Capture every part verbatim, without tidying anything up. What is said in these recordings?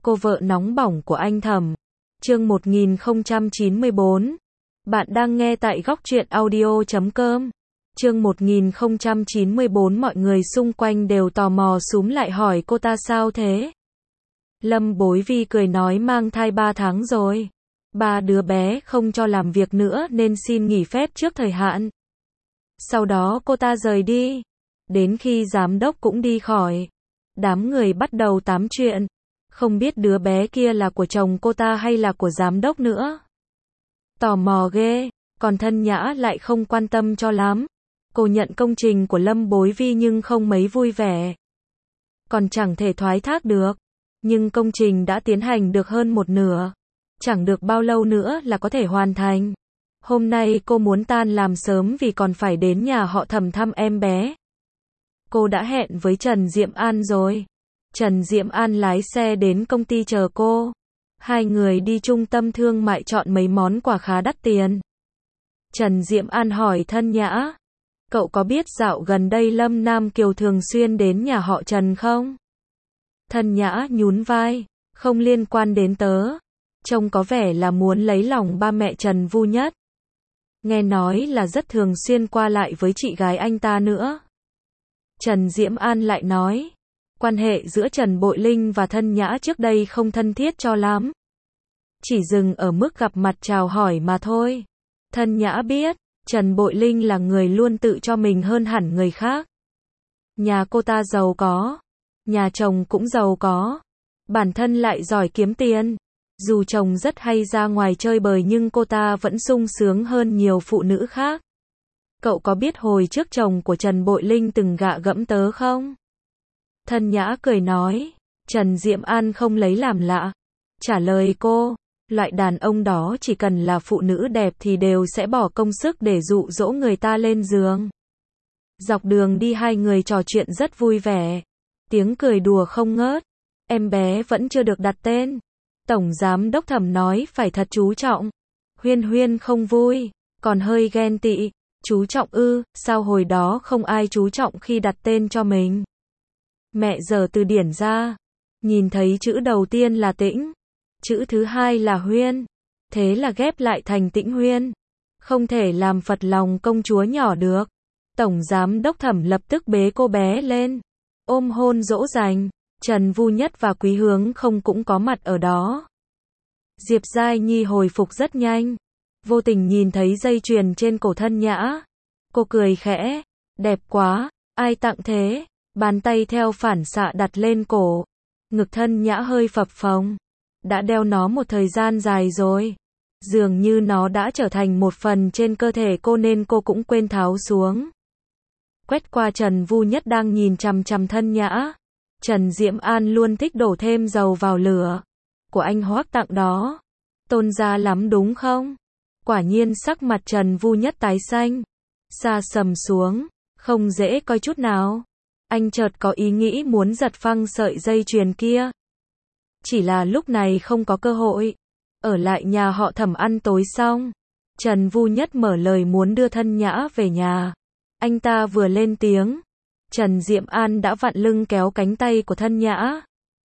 Cô vợ nóng bỏng của anh Thẩm. Chương một nghìn không trăm chín mươi bốn. Bạn đang nghe tại góc truyện audio chấm com. Chương một nghìn không trăm chín mươi bốn. Mọi người xung quanh đều tò mò xúm lại hỏi cô ta sao thế. Lâm Bối Vi cười nói mang thai ba tháng rồi. Ba đứa bé không cho làm việc nữa nên xin nghỉ phép trước thời hạn. Sau đó cô ta rời đi. Đến khi giám đốc cũng đi khỏi, đám người bắt đầu tám chuyện. Không biết đứa bé kia là của chồng cô ta hay là của giám đốc nữa. Tò mò ghê, còn Thân Nhã lại không quan tâm cho lắm. Cô nhận công trình của Lâm Bối Vi nhưng không mấy vui vẻ. Còn chẳng thể thoái thác được. Nhưng công trình đã tiến hành được hơn một nửa. Chẳng được bao lâu nữa là có thể hoàn thành. Hôm nay cô muốn tan làm sớm vì còn phải đến nhà họ Thẩm thăm em bé. Cô đã hẹn với Trần Diệm An rồi. Trần Diệm An lái xe đến công ty chờ cô. Hai người đi trung tâm thương mại chọn mấy món quà khá đắt tiền. Trần Diệm An hỏi Thân Nhã, cậu có biết dạo gần đây Lâm Nam Kiều thường xuyên đến nhà họ Trần không? Thân Nhã nhún vai, không liên quan đến tớ. Trông có vẻ là muốn lấy lòng ba mẹ Trần Vu Nhất. Nghe nói là rất thường xuyên qua lại với chị gái anh ta nữa. Trần Diệm An lại nói, quan hệ giữa Trần Bội Linh và Thân Nhã trước đây không thân thiết cho lắm. Chỉ dừng ở mức gặp mặt chào hỏi mà thôi. Thân Nhã biết, Trần Bội Linh là người luôn tự cho mình hơn hẳn người khác. Nhà cô ta giàu có, nhà chồng cũng giàu có, bản thân lại giỏi kiếm tiền. Dù chồng rất hay ra ngoài chơi bời nhưng cô ta vẫn sung sướng hơn nhiều phụ nữ khác. Cậu có biết hồi trước chồng của Trần Bội Linh từng gạ gẫm tớ không? Thân Nhã cười nói. Trần Diệm An không lấy làm lạ. Trả lời cô, loại đàn ông đó chỉ cần là phụ nữ đẹp thì đều sẽ bỏ công sức để dụ dỗ người ta lên giường. Dọc đường đi hai người trò chuyện rất vui vẻ. Tiếng cười đùa không ngớt. Em bé vẫn chưa được đặt tên. Tổng giám đốc Thẩm nói phải thật chú trọng. Huyên Huyên không vui, còn hơi ghen tị. Chú trọng ư, sao hồi đó không ai chú trọng khi đặt tên cho mình. Mẹ giờ từ điển ra, nhìn thấy chữ đầu tiên là Tĩnh, chữ thứ hai là Huyên, thế là ghép lại thành Tĩnh Huyên. Không thể làm phật lòng công chúa nhỏ được. Tổng giám đốc Thẩm lập tức bế cô bé lên, ôm hôn dỗ dành. Trần Vu Nhất và Quý Hướng Không cũng có mặt ở đó. Diệp Giai Nhi hồi phục rất nhanh, vô tình nhìn thấy dây chuyền trên cổ Thân Nhã. Cô cười khẽ, đẹp quá, ai tặng thế? Bàn tay theo phản xạ đặt lên cổ. Ngực Thân Nhã hơi phập phồng. Đã đeo nó một thời gian dài rồi. Dường như nó đã trở thành một phần trên cơ thể cô nên cô cũng quên tháo xuống. Quét qua Trần Vu Nhất đang nhìn chằm chằm Thân Nhã. Trần Diệm An luôn thích đổ thêm dầu vào lửa. Của anh Hoắc tặng đó. Tôn gia lắm đúng không? Quả nhiên sắc mặt Trần Vu Nhất tái xanh. Sa sầm xuống. Không dễ coi chút nào. Anh chợt có ý nghĩ muốn giật phăng sợi dây chuyền kia. Chỉ là lúc này không có cơ hội. Ở lại nhà họ Thẩm ăn tối xong, Trần Vu Nhất mở lời muốn đưa Thân Nhã về nhà. Anh ta vừa lên tiếng, Trần Diệm An đã vặn lưng kéo cánh tay của Thân Nhã.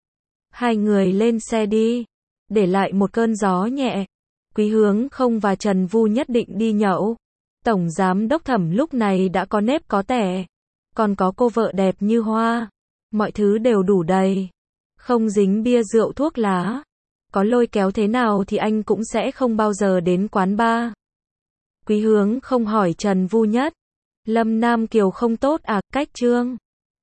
Hai người lên xe đi, để lại một cơn gió nhẹ. Quý Hướng Không và Trần Vu nhất định đi nhậu. Tổng giám đốc Thẩm lúc này đã có nếp có tẻ, còn có cô vợ đẹp như hoa. Mọi thứ đều đủ đầy, không dính bia rượu thuốc lá. Có lôi kéo thế nào thì anh cũng sẽ không bao giờ đến quán bar. Quý Hướng Không hỏi Trần Vu Nhất, Lâm Nam Kiều không tốt à? Cách Trương